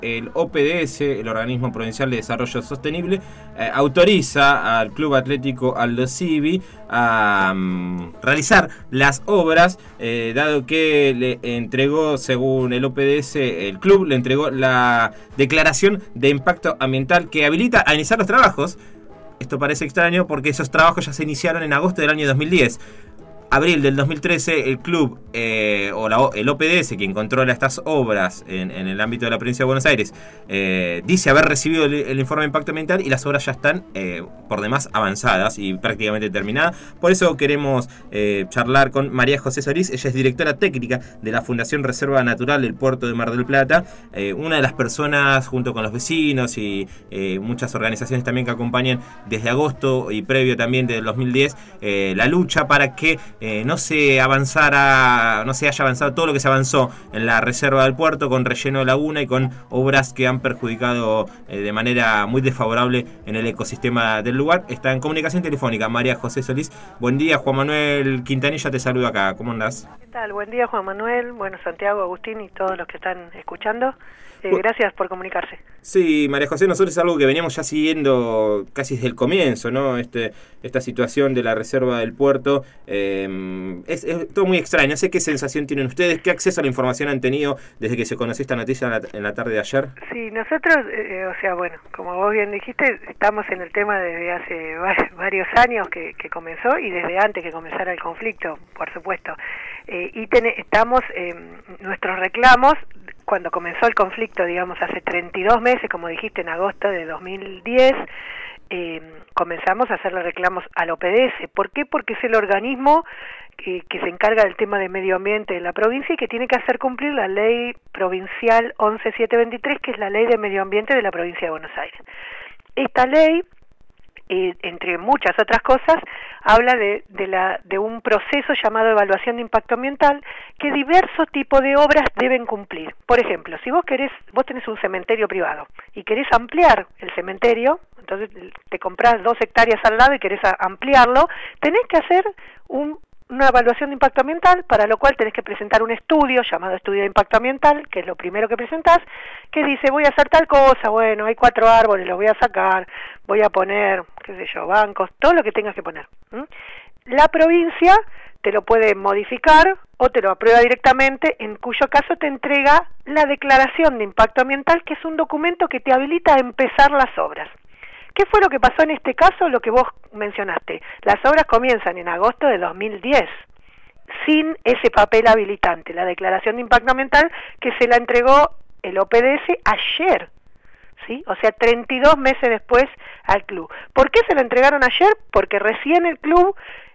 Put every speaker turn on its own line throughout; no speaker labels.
el OPDS, el Organismo Provincial de Desarrollo Sostenible, autoriza al Club Atlético Aldo Civi a realizar las obras, dado que le entregó, según el OPDS, el club le entregó la declaración de impacto ambiental que habilita a iniciar los trabajos. Esto parece extraño porque esos trabajos ya se iniciaron en agosto del año 2010. Abril del 2013, el club el OPDS, quien controla estas obras en el ámbito de la provincia de Buenos Aires, dice haber recibido el informe de impacto ambiental y las obras ya están por demás avanzadas y prácticamente terminadas. Por eso queremos charlar con María José Solís. Ella es directora técnica de la Fundación Reserva Natural del Puerto de Mar del Plata, una de las personas, junto con los vecinos y muchas organizaciones también que acompañan desde agosto y previo también del 2010 la lucha para que no se haya avanzado todo lo que se avanzó en la reserva del puerto, con relleno de laguna y con obras que han perjudicado de manera muy desfavorable en el ecosistema del lugar. Está en comunicación telefónica María José Solís. Buen día, Juan Manuel Quintanilla te saluda acá. ¿Cómo andás?
¿Qué tal? Buen día, Juan Manuel. Bueno, Santiago, Agustín y todos los que están escuchando. Gracias por comunicarse.
Sí, María José, nosotros es algo que veníamos ya siguiendo casi desde el comienzo, ¿no? Esta situación de la reserva del puerto es todo muy extraño. No sé qué sensación tienen ustedes, qué acceso a la información han tenido desde que se conoció esta noticia en la tarde de ayer.
Sí, nosotros, bueno, como vos bien dijiste, estamos en el tema desde hace varios años que comenzó y desde antes que comenzara el conflicto, por supuesto. Y estamos, nuestros reclamos, cuando comenzó el conflicto, digamos, hace 32 meses, como dijiste, en agosto de 2010, comenzamos a hacerle reclamos al OPDS. ¿Por qué? Porque es el organismo que se encarga del tema de medio ambiente de la provincia y que tiene que hacer cumplir la ley provincial 11723, que es la ley de medio ambiente de la provincia de Buenos Aires. Esta ley, entre muchas otras cosas, habla de un proceso llamado evaluación de impacto ambiental que diversos tipos de obras deben cumplir. Por ejemplo, si vos tenés un cementerio privado y querés ampliar el cementerio, entonces te comprás 2 hectáreas al lado y querés ampliarlo, tenés que hacer una evaluación de impacto ambiental, para lo cual tenés que presentar un estudio llamado estudio de impacto ambiental, que es lo primero que presentás, que dice, voy a hacer tal cosa, bueno, hay 4 árboles, los voy a sacar, voy a poner, qué sé yo, bancos, todo lo que tengas que poner. La provincia te lo puede modificar o te lo aprueba directamente, en cuyo caso te entrega la declaración de impacto ambiental, que es un documento que te habilita a empezar las obras. ¿Qué fue lo que pasó en este caso? Lo que vos mencionaste. Las obras comienzan en agosto de 2010, sin ese papel habilitante, la declaración de impacto ambiental, que se la entregó el OPDS ayer, ¿sí? O sea, 32 meses después al club. ¿Por qué se la entregaron ayer? Porque recién el club,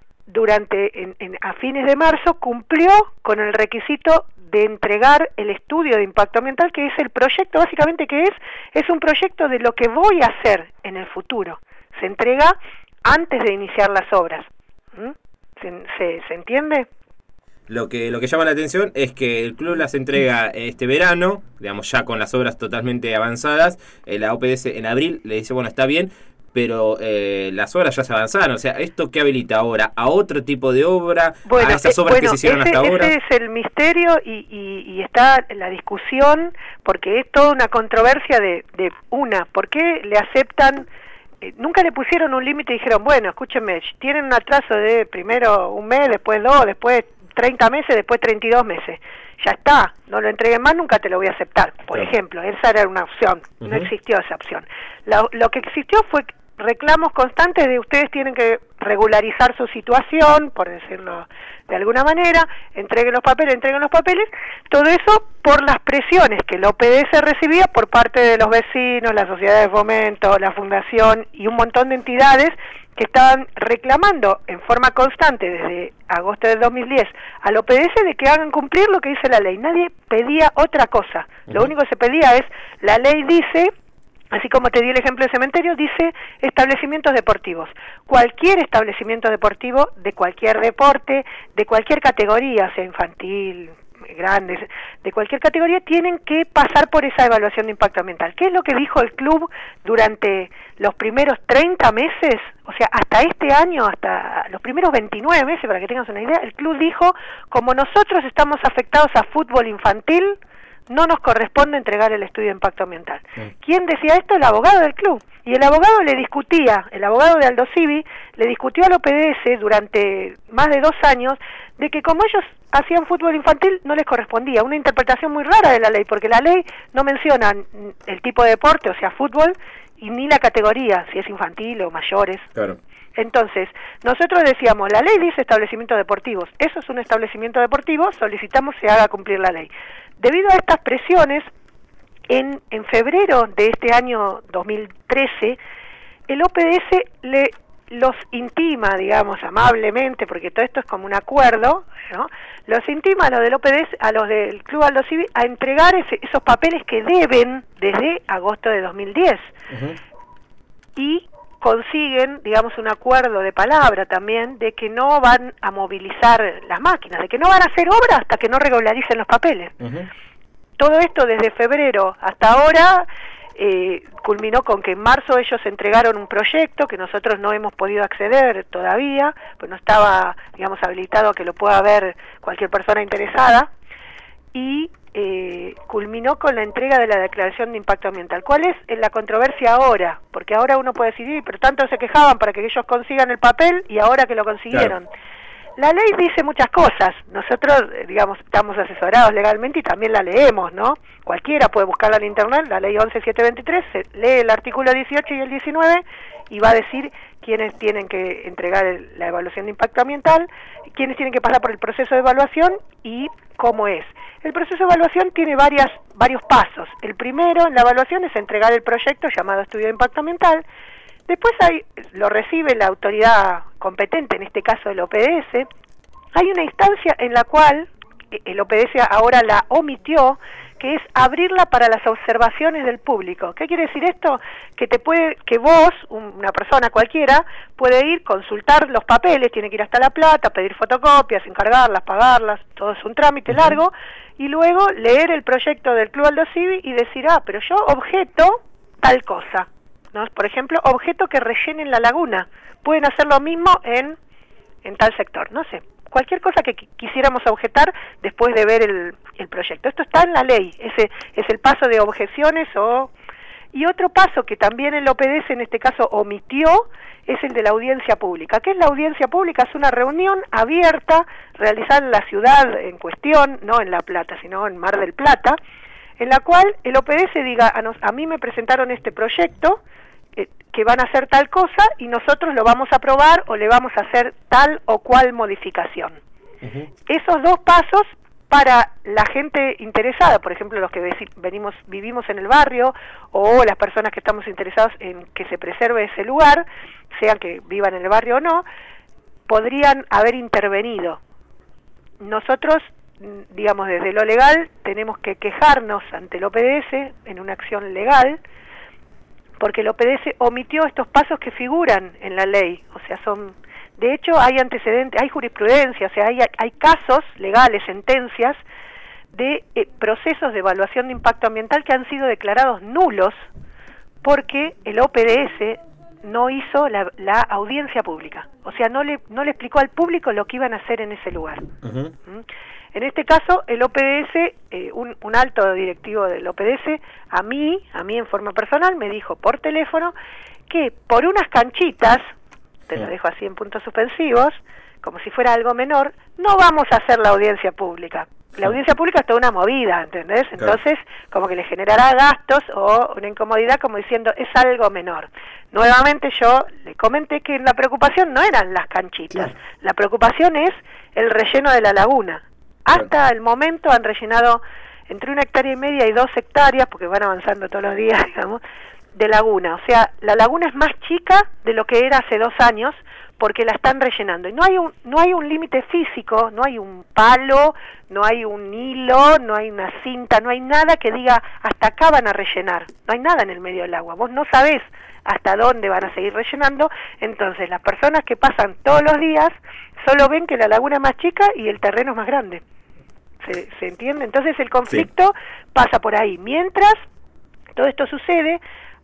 a fines de marzo, cumplió con el requisito de entregar el estudio de impacto ambiental, que es el proyecto, básicamente, que es un proyecto de lo que voy a hacer en el futuro. Se entrega antes de iniciar las obras. ¿Se entiende?
Lo que llama la atención es que el club las entrega este verano, digamos ya con las obras totalmente avanzadas. La OPDS en abril le dice, bueno, está bien, pero las obras ya se avanzaron. O sea, ¿esto qué habilita ahora? ¿A otro tipo de obra?
Bueno,
¿a esas obras que se hicieron hasta ahora?
Ese es el misterio y está la discusión, porque es toda una controversia ¿por qué le aceptan? Nunca le pusieron un límite y dijeron, bueno, escúchenme, tienen un atraso de primero 1 mes, después 2, después 30 meses, después 32 meses. Ya está, no lo entreguen más, nunca te lo voy a aceptar. Por ejemplo, esa era una opción, no existió esa opción. Lo que existió fue reclamos constantes de ustedes tienen que regularizar su situación, por decirlo de alguna manera, entreguen los papeles, todo eso por las presiones que el OPDS recibía por parte de los vecinos, la sociedad de fomento, la fundación y un montón de entidades que estaban reclamando en forma constante desde agosto del 2010 al OPDS de que hagan cumplir lo que dice la ley. Nadie pedía otra cosa. Lo único que se pedía es, la ley dice, así como te di el ejemplo de cementerio, dice establecimientos deportivos. Cualquier establecimiento deportivo de cualquier deporte, de cualquier categoría, sea infantil, grandes, de cualquier categoría, tienen que pasar por esa evaluación de impacto ambiental. ¿Qué es lo que dijo el club durante los primeros 30 meses? O sea, hasta este año, hasta los primeros 29 meses, para que tengas una idea, el club dijo, como nosotros estamos afectados a fútbol infantil, no nos corresponde entregar el estudio de impacto ambiental. ¿Quién decía esto? El abogado del club. Y el abogado el abogado de Aldosivi, le discutió al OPDS durante más de 2 años de que como ellos hacían fútbol infantil no les correspondía, una interpretación muy rara de la ley, porque la ley no menciona el tipo de deporte, o sea, fútbol, y ni la categoría, si es infantil o mayores.
Claro.
Entonces, nosotros decíamos, la ley dice establecimientos deportivos, eso es un establecimiento deportivo, solicitamos se haga cumplir la ley. Debido a estas presiones, en febrero de este año 2013, el OPDS los intima, digamos, amablemente, porque todo esto es como un acuerdo, ¿no? Los intima a los del OPDS, a los del Club Aldosivi, a entregar esos papeles que deben desde agosto de 2010. Y consiguen, digamos, un acuerdo de palabra también de que no van a movilizar las máquinas, de que no van a hacer obra hasta que no regularicen los papeles. Todo esto desde febrero hasta ahora culminó con que en marzo ellos entregaron un proyecto que nosotros no hemos podido acceder todavía, pues no estaba, digamos, habilitado a que lo pueda ver cualquier persona interesada, y culminó con la entrega de la declaración de impacto ambiental. ¿Cuál es la controversia ahora? Porque ahora uno puede decir, pero tanto se quejaban para que ellos consigan el papel y ahora que lo consiguieron. Claro. La ley dice muchas cosas, nosotros, digamos, estamos asesorados legalmente y también la leemos, ¿no? Cualquiera puede buscarla en internet, la ley 11.723, se lee el artículo 18 y el 19 y va a decir quiénes tienen que entregar la evaluación de impacto ambiental, quiénes tienen que pasar por el proceso de evaluación y cómo es. El proceso de evaluación tiene varios pasos. El primero en la evaluación es entregar el proyecto llamado estudio de impacto ambiental. Después lo recibe la autoridad competente, en este caso el OPDS. Hay una instancia en la cual el OPDS ahora la omitió, que es abrirla para las observaciones del público. ¿Qué quiere decir esto? Que vos, una persona cualquiera, puede ir, consultar los papeles, tiene que ir hasta La Plata, pedir fotocopias, encargarlas, pagarlas, todo es un trámite largo, y luego leer el proyecto del Club Aldosivi y decir, pero yo objeto tal cosa, ¿no? Por ejemplo, objeto que rellenen la laguna. Pueden hacer lo mismo en tal sector, no sé. Cualquier cosa que quisiéramos objetar después de ver el proyecto. Esto está en la ley, ese es el paso de objeciones y otro paso que también el OPDS en este caso omitió es el de la audiencia pública. ¿Qué es la audiencia pública? Es una reunión abierta realizada en la ciudad en cuestión, no en La Plata, sino en Mar del Plata, en la cual el OPDS diga, a mí me presentaron este proyecto, que van a hacer tal cosa y nosotros lo vamos a aprobar o le vamos a hacer tal o cual modificación. Esos dos pasos para la gente interesada, por ejemplo los que vivimos en el barrio o las personas que estamos interesados en que se preserve ese lugar, sean que vivan en el barrio o no, podrían haber intervenido. Nosotros, digamos, desde lo legal tenemos que quejarnos ante el OPDS en una acción legal, porque el OPDS omitió estos pasos que figuran en la ley, o sea, de hecho hay antecedentes, hay jurisprudencia, o sea, hay casos legales, sentencias de procesos de evaluación de impacto ambiental que han sido declarados nulos porque el OPDS no hizo la audiencia pública, o sea, no le explicó al público lo que iban a hacer en ese lugar. En este caso, el OPDS, un alto directivo del OPDS, a mí en forma personal, me dijo por teléfono que por unas canchitas, te lo dejo así en puntos suspensivos, como si fuera algo menor, no vamos a hacer la audiencia pública. La audiencia pública es toda una movida, ¿entendés? Entonces, como que le generará gastos o una incomodidad, como diciendo, es algo menor. Nuevamente yo le comenté que la preocupación no eran las canchitas, la preocupación es el relleno de la laguna. Hasta el momento han rellenado entre 1,5 hectáreas y 2 hectáreas, porque van avanzando todos los días, digamos, de laguna. O sea, la laguna es más chica de lo que era hace 2 años, porque la están rellenando. Y no hay un límite físico, no hay un palo, no hay un hilo, no hay una cinta, no hay nada que diga hasta acá van a rellenar. No hay nada en el medio del agua. Vos no sabés hasta dónde van a seguir rellenando. Entonces, las personas que pasan todos los días solo ven que la laguna es más chica y el terreno es más grande. ¿Se entiende? Entonces el conflicto pasa por ahí. Mientras todo esto sucede,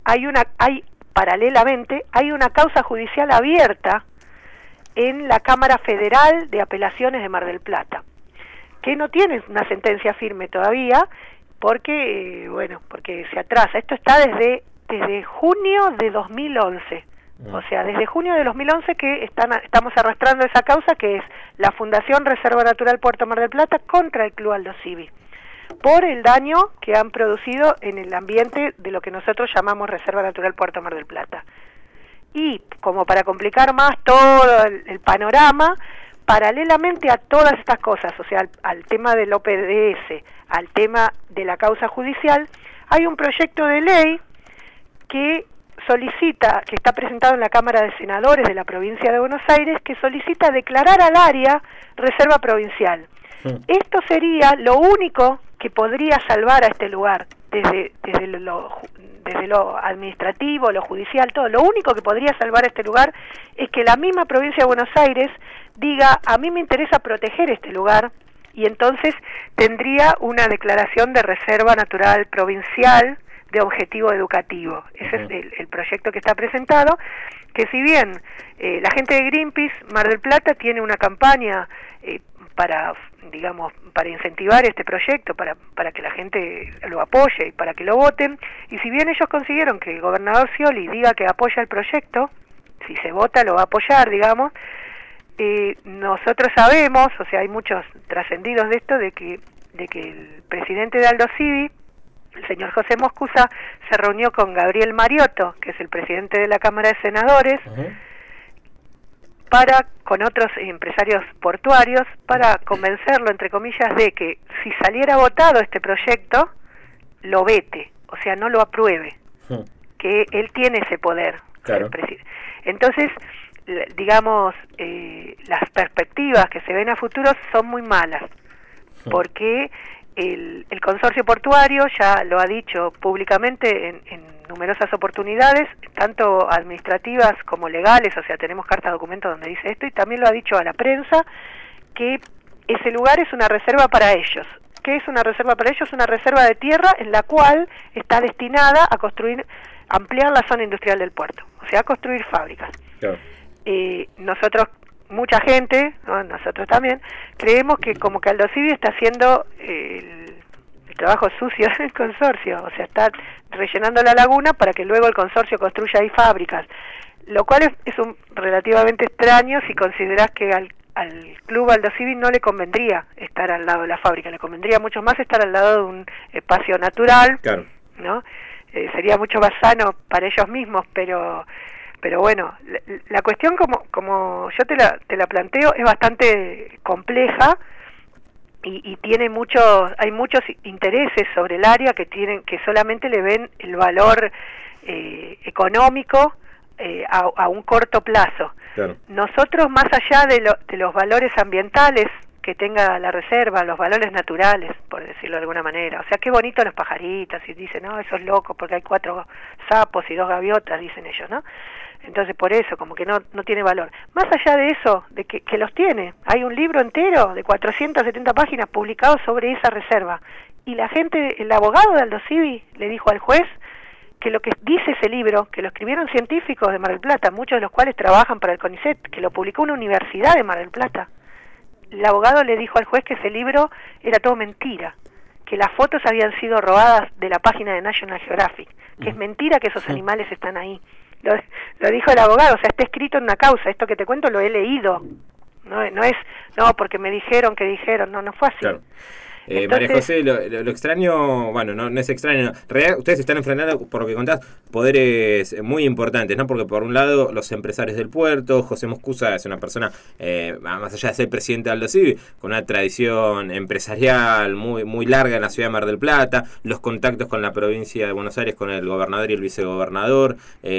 paralelamente hay una causa judicial abierta en la Cámara Federal de Apelaciones de Mar del Plata, que no tiene una sentencia firme todavía, porque, porque se atrasa. Esto está desde junio de 2011. O sea, desde junio de 2011 que estamos arrastrando esa causa, que es la Fundación Reserva Natural Puerto Mar del Plata contra el Club Aldo Civi, por el daño que han producido en el ambiente de lo que nosotros llamamos Reserva Natural Puerto Mar del Plata. Y como para complicar más todo el panorama, paralelamente a todas estas cosas, o sea, al tema del OPDS, al tema de la causa judicial, hay un proyecto de ley que está presentado en la Cámara de Senadores de la provincia de Buenos Aires, que solicita declarar al área reserva provincial. Esto sería lo único que podría salvar a este lugar, desde lo administrativo, lo judicial, todo. Lo único que podría salvar a este lugar es que la misma provincia de Buenos Aires diga: a mí me interesa proteger este lugar, y entonces tendría una declaración de reserva natural provincial de objetivo educativo. Ese es el proyecto que está presentado, que si bien la gente de Greenpeace Mar del Plata tiene una campaña para incentivar este proyecto, para que la gente lo apoye y para que lo voten, y si bien ellos consiguieron que el gobernador Scioli diga que apoya el proyecto, si se vota lo va a apoyar, digamos, nosotros sabemos, o sea, hay muchos trascendidos de esto, de que el presidente de Aldo Civi, el señor José Moscusa, se reunió con Gabriel Mariotto, que es el presidente de la Cámara de Senadores, con otros empresarios portuarios, para convencerlo, entre comillas, de que si saliera votado este proyecto, lo vete, o sea, no lo apruebe, que él tiene ese poder.
Claro.
Entonces, digamos, las perspectivas que se ven a futuro son muy malas, porque el consorcio portuario ya lo ha dicho públicamente en numerosas oportunidades, tanto administrativas como legales, o sea, tenemos carta de documento donde dice esto, y también lo ha dicho a la prensa, que ese lugar es una reserva para ellos. ¿Qué es una reserva para ellos? Una reserva de tierra en la cual está destinada a ampliar la zona industrial del puerto, o sea, a construir fábricas. Claro. Nosotros, mucha gente, ¿no?, nosotros también, creemos que como que Aldo Civi está haciendo el trabajo sucio del consorcio, o sea, está rellenando la laguna para que luego el consorcio construya ahí fábricas, lo cual es relativamente extraño si considerás que al Club Aldo Civi no le convendría estar al lado de la fábrica, le convendría mucho más estar al lado de un espacio natural, claro, ¿no? Sería mucho más sano para ellos mismos, pero bueno, la cuestión como yo te la planteo es bastante compleja y hay muchos intereses sobre el área que solamente le ven el valor económico a un corto plazo. Claro. Nosotros, más allá de los valores ambientales que tenga la reserva, los valores naturales, por decirlo de alguna manera, o sea, qué bonito los pajaritos, y dicen, no, eso es loco porque hay 4 sapos y 2 gaviotas, dicen ellos, ¿no? Entonces por eso, como que no tiene valor. Más allá de eso, de que los tiene, hay un libro entero de 470 páginas publicado sobre esa reserva, y la gente, el abogado de Aldo Civi le dijo al juez que lo que dice ese libro, que lo escribieron científicos de Mar del Plata, muchos de los cuales trabajan para el CONICET, que lo publicó una universidad de Mar del Plata. El abogado le dijo al juez que ese libro era todo mentira, que las fotos habían sido robadas de la página de National Geographic, que es mentira que esos animales están ahí. Lo dijo el abogado, o sea, está escrito en una causa, esto que te cuento lo he leído, no es, porque me dijeron que dijeron, no fue así. Claro.
Entonces, María José, lo extraño, bueno, no es extraño, en realidad ustedes están enfrentando, por lo que contás, poderes muy importantes, ¿no? Porque por un lado, los empresarios del puerto, José Moscusa es una persona, más allá de ser presidente de Aldo Civi, con una tradición empresarial muy larga en la ciudad de Mar del Plata, los contactos con la provincia de Buenos Aires, con el gobernador y el vicegobernador,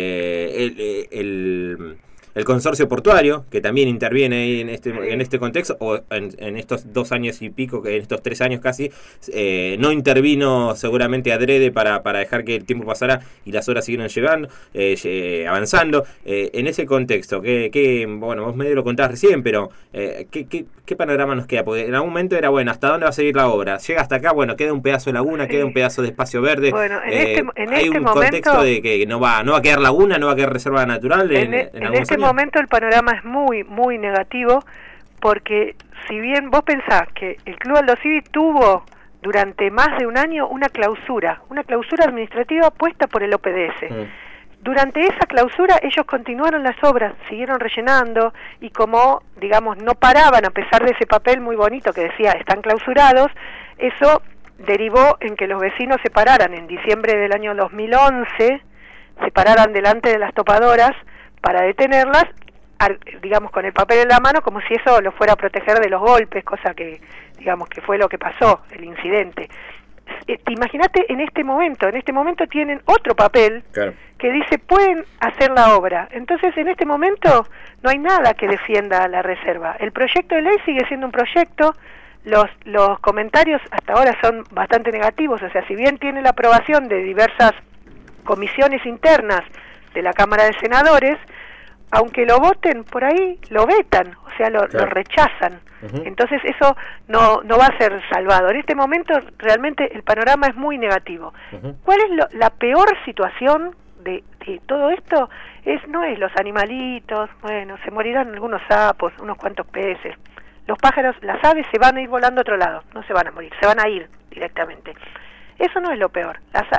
el consorcio portuario, que también interviene ahí en este contexto, o en estos 2 años y pico, en estos 3 años casi, no intervino seguramente adrede para dejar que el tiempo pasara y las horas siguieron avanzando. En ese contexto, bueno, vos medio lo contabas recién, pero ¿qué panorama nos queda? Porque en algún momento era, bueno, ¿hasta dónde va a seguir la obra? Llega hasta acá, bueno, queda un pedazo de laguna, queda un pedazo de espacio verde.
Bueno,
hay un contexto de que no va a quedar laguna, no va a quedar reserva natural en algún
momento el panorama es muy negativo, porque si bien vos pensás que el Club Aldo Civi tuvo durante más de un año una clausura administrativa puesta por el OPDS. Durante esa clausura ellos continuaron las obras, siguieron rellenando y como, digamos, no paraban a pesar de ese papel muy bonito que decía están clausurados, eso derivó en que los vecinos se pararan en diciembre del año 2011, se pararan delante de las topadoras para detenerlas, digamos, con el papel en la mano, como si eso lo fuera a proteger de los golpes, cosa que, digamos, que fue lo que pasó, el incidente. Imagínate en este momento tienen otro papel que dice pueden hacer la obra. Entonces en este momento no hay nada que defienda a la reserva. El proyecto de ley sigue siendo un proyecto, los comentarios hasta ahora son bastante negativos, o sea, si bien tiene la aprobación de diversas comisiones internas de la Cámara de Senadores, aunque lo voten por ahí, lo vetan, o sea, lo rechazan. Entonces eso no va a ser salvado. En este momento realmente el panorama es muy negativo. ¿Cuál es la peor situación de todo esto? No es los animalitos, bueno, se morirán algunos sapos, unos cuantos peces. Los pájaros, las aves se van a ir volando a otro lado, no se van a morir, se van a ir directamente. Eso no es lo peor.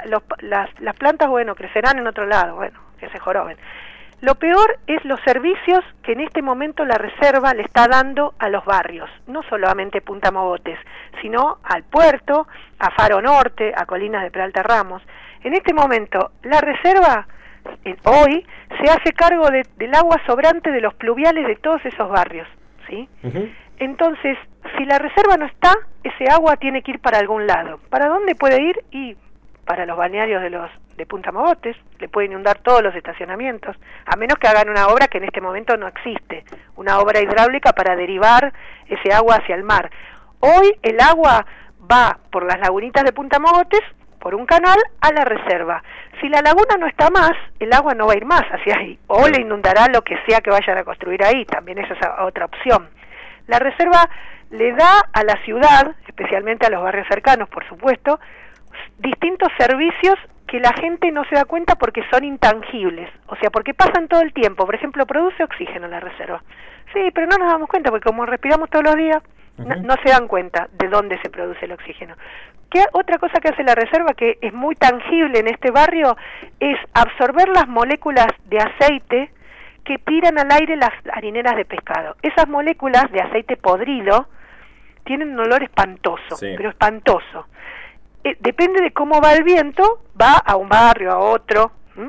Las plantas, bueno, crecerán en otro lado, bueno, que se joroben. Lo peor es los servicios que en este momento la reserva le está dando a los barrios, no solamente Punta Mogotes, sino al puerto, a Faro Norte, a Colinas de Peralta Ramos. En este momento la reserva hoy se hace cargo del agua sobrante de los pluviales de todos esos barrios, ¿sí? Entonces, si la reserva no está, ese agua tiene que ir para algún lado. ¿Para dónde puede ir? Y para los balnearios de Punta Mogotes, le pueden inundar todos los estacionamientos, a menos que hagan una obra que en este momento no existe, una obra hidráulica para derivar ese agua hacia el mar. Hoy el agua va por las lagunitas de Punta Mogotes, por un canal, a la reserva. Si la laguna no está más, el agua no va a ir más hacia ahí, o le inundará lo que sea que vayan a construir ahí, también esa es otra opción. La reserva le da a la ciudad, especialmente a los barrios cercanos, por supuesto, distintos servicios que la gente no se da cuenta porque son intangibles, o sea, porque pasan todo el tiempo. Por ejemplo, produce oxígeno la reserva. Sí, pero no nos damos cuenta porque como respiramos todos los días, no se dan cuenta de dónde se produce el oxígeno. ¿Qué otra cosa que hace la reserva que es muy tangible en este barrio? Es absorber las moléculas de aceite que tiran al aire las harineras de pescado. Esas moléculas de aceite podrido tienen un olor espantoso, pero espantoso. Depende de cómo va el viento, va a un barrio, a otro.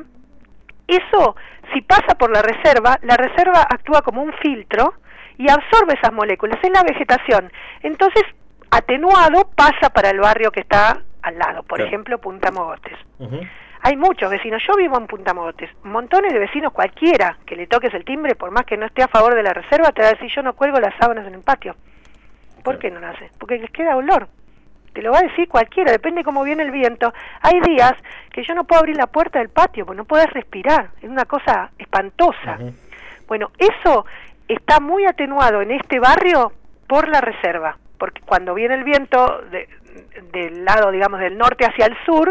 Eso, si pasa por la reserva actúa como un filtro y absorbe esas moléculas en la vegetación. Entonces, atenuado, pasa para el barrio que está al lado, por ejemplo, Punta Mogotes. Hay muchos vecinos, yo vivo en Punta Mogotes, montones de vecinos, cualquiera que le toques el timbre, por más que no esté a favor de la reserva, te va a decir, yo no cuelgo las sábanas en el patio. ¿Por qué no lo hace? Porque les queda olor. Te lo va a decir cualquiera, depende cómo viene el viento. Hay días que yo no puedo abrir la puerta del patio, porque no puedes respirar, es una cosa espantosa. Bueno, eso está muy atenuado en este barrio por la reserva, porque cuando viene el viento del lado, digamos, del norte hacia el sur,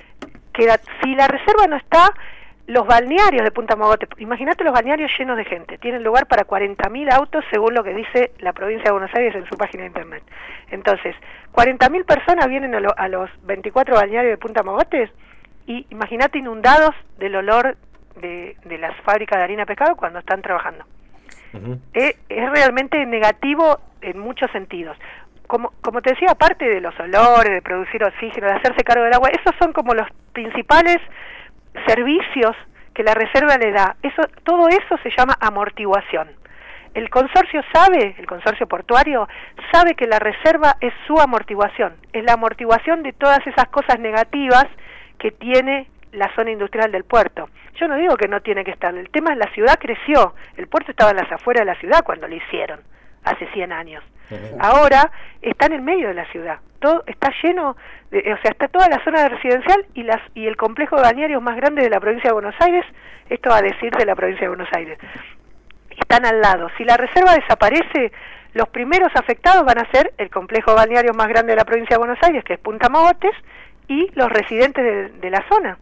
si la reserva no está, los balnearios de Punta Mogotes, imagínate los balnearios llenos de gente, tienen lugar para 40.000 autos según lo que dice la provincia de Buenos Aires en su página de internet. Entonces, 40.000 personas vienen a los 24 balnearios de Punta Mogotes y imagínate inundados del olor de las fábricas de harina de pescado cuando están trabajando. Es realmente negativo en muchos sentidos. Como te decía, aparte de los olores, de producir oxígeno, de hacerse cargo del agua, esos son como los principales servicios que la reserva le da. Todo eso se llama amortiguación. El consorcio portuario sabe que la reserva es su amortiguación, es la amortiguación de todas esas cosas negativas que tiene la zona industrial del puerto. Yo no digo que no tiene que estar, el tema es la ciudad creció, el puerto estaba en las afueras de la ciudad cuando lo hicieron, hace 100 años. Ahora está en el medio de la ciudad, todo está lleno, está toda la zona residencial y el complejo de balnearios más grande de la provincia de Buenos Aires, esto va a decir de la provincia de Buenos Aires, están al lado. Si la reserva desaparece, los primeros afectados van a ser el complejo de balnearios más grande de la provincia de Buenos Aires, que es Punta Mogotes, y los residentes de la zona.